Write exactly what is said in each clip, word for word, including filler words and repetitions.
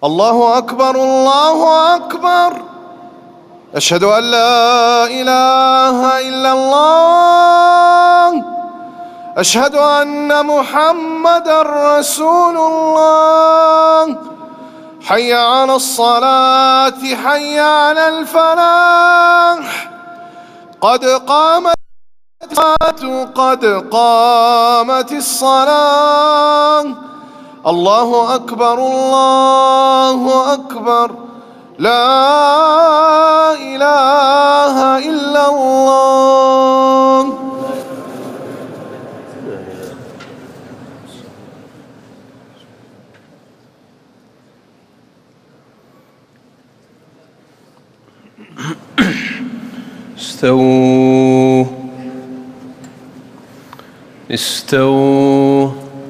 الله أكبر الله أكبر. أشهد أن لا إله إلا الله. أشهد أن محمدًا رسول الله. حي على الصلاة حي على الفلاح. قد قامت الصلاة قد قامت الصلاة. الله أكبر الله أكبر. لا إله إلا الله. استووا استووا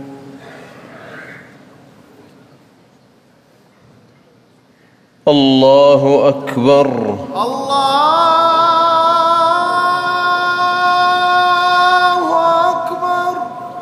الله أكبر. الله أكبر.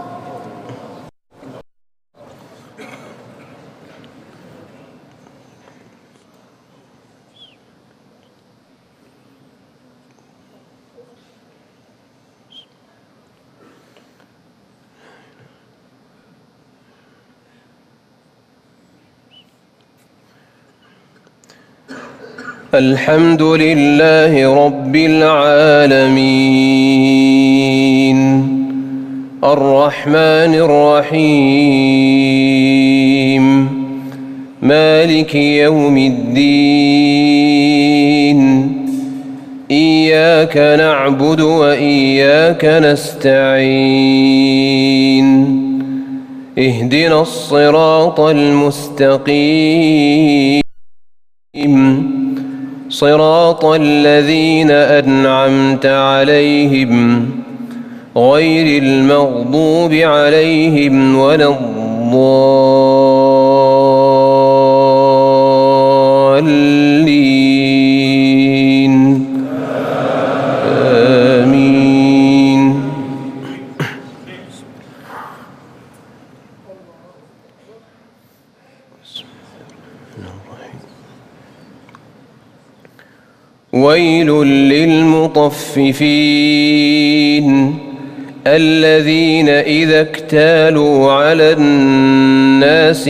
الحمد لله رب العالمين الرحمن الرحيم مالك يوم الدين. إياك نعبد وإياك نستعين. اهدنا الصراط المستقيم صراط الذين أنعمت عليهم غير المغضوب عليهم ولا الضالين. آمين. ويل للمطففين الذين إذا اكتالوا على الناس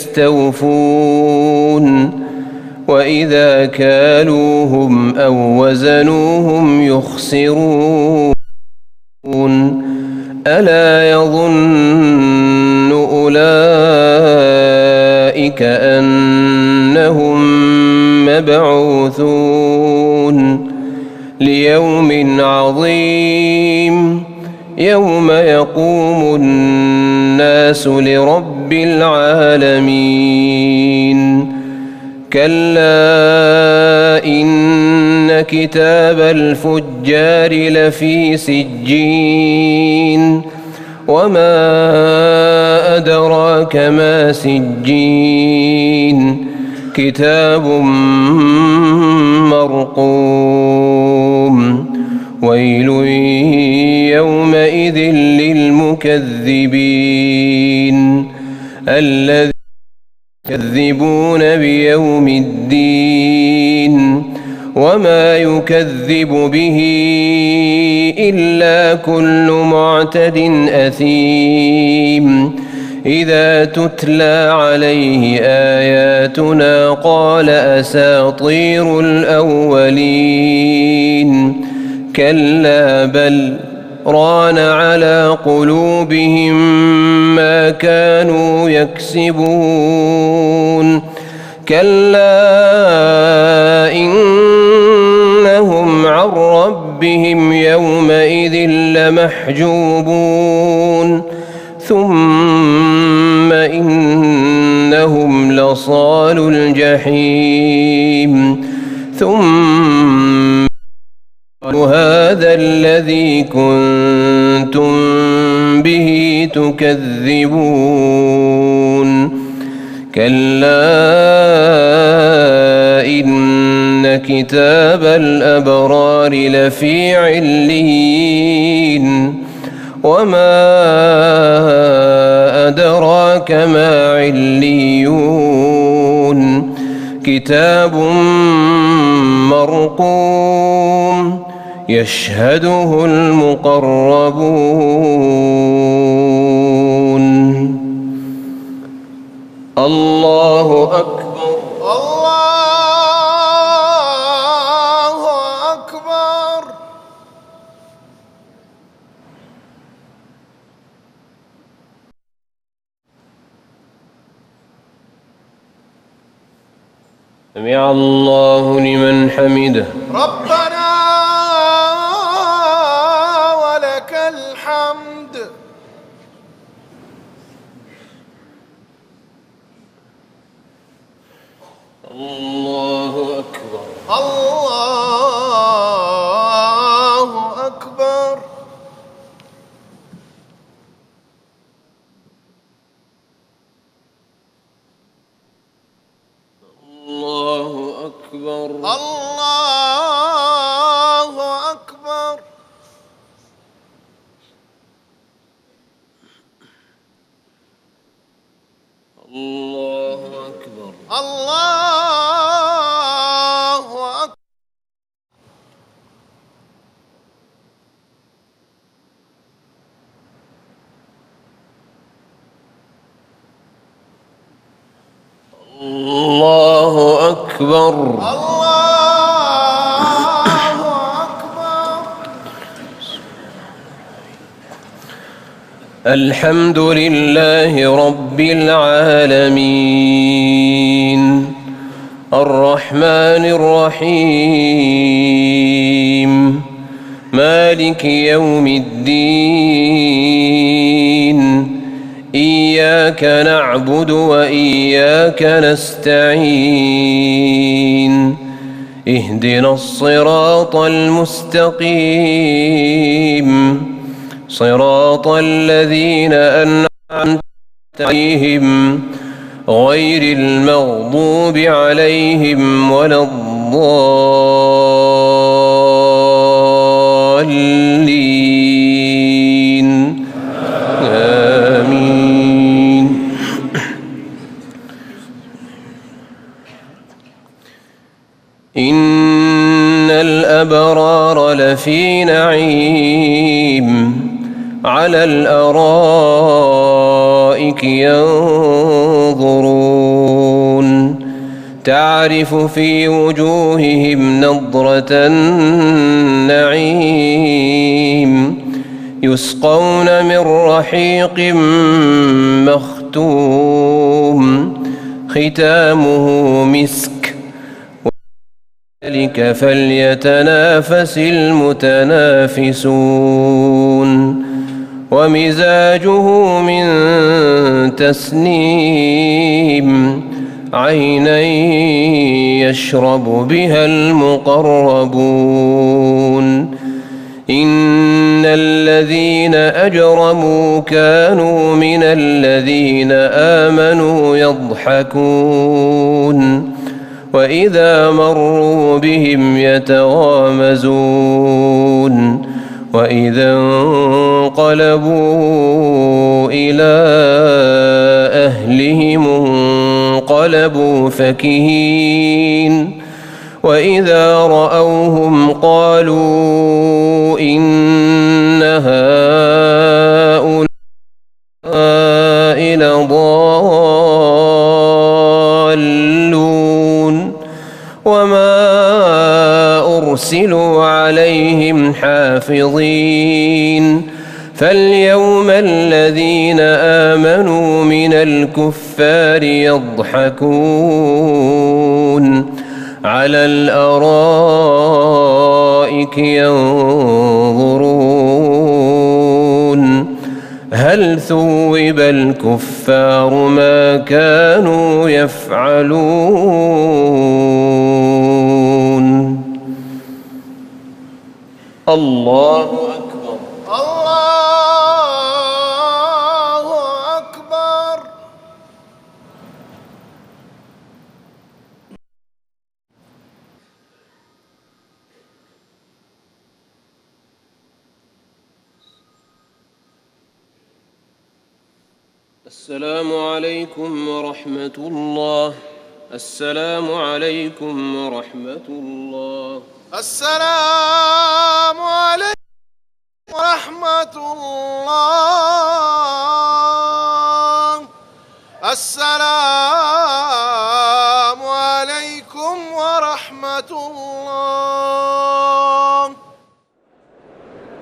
يستوفون وإذا كالوهم أو وزنوهم يخسرون. ألا يظن أولئك أنهم مبعوثون ليوم عظيم يوم يقوم الناس لرب العالمين. كلا إن كتاب الفجار لفي سجين وما أدراك ما سجين كتاب مرقوم. ويل يومئذ للمكذبين الذين يكذبون بيوم الدين وما يكذب به إلا كل معتد أثيم. إذا تتلى عليه آياتنا قال أساطير الأولين. كلا بل ران على قلوبهم ما كانوا يكسبون. كلا إنهم عن ربهم يومئذ لمحجوبون. ثم إنهم لصالو الجحيم. ثم هذا الذي كنتم به تكذبون. كلا إن كتاب الأبرار لفي عليين وما أدراك ما عليون كتاب مرقوم يشهده المقربون. الله أكبر. الله أكبر. سمع الله لمن حمده. ربنا ولك الحمد. الله أكبر. الله أكبر. الله أكبر. الله أكبر. الله أكبر. الله أكبر. الله أكبر. الله أكبر. الحمد لله رب العالمين الرحمن الرحيم مالك يوم الدين إياك نعبد وإياك نستعين اهدنا الصراط المستقيم صراط الذين أنعمت عليهم غير المغضوب عليهم ولا الضالين آمين. إن الأبرار لفي نعيم على الأرائك ينظرون تعرف في وجوههم نضرة النعيم يسقون من رحيق مختوم ختامه مسك وذلك فليتنافس المتنافسون ومزاجه من تسنيم عينا يشرب بها المقربون إن الذين أجرموا كانوا من الذين آمنوا يضحكون وإذا مروا بهم يتغامزون وإذا انقلبوا إلى أهلهم انقلبوا فكهين وإذا رأوهم قالوا إن هؤلاء لضالون وما أرسلوا عليهم حافظين فاليوم الذين آمنوا من الكفار يضحكون على الأرائك ينظرون هل ثوب الكفار ما كانوا يفعلون. الله أكبر. الله أكبر. السلام عليكم ورحمة الله السلام عليكم ورحمة الله. السلام عليكم ورحمة الله. السلام عليكم ورحمة الله.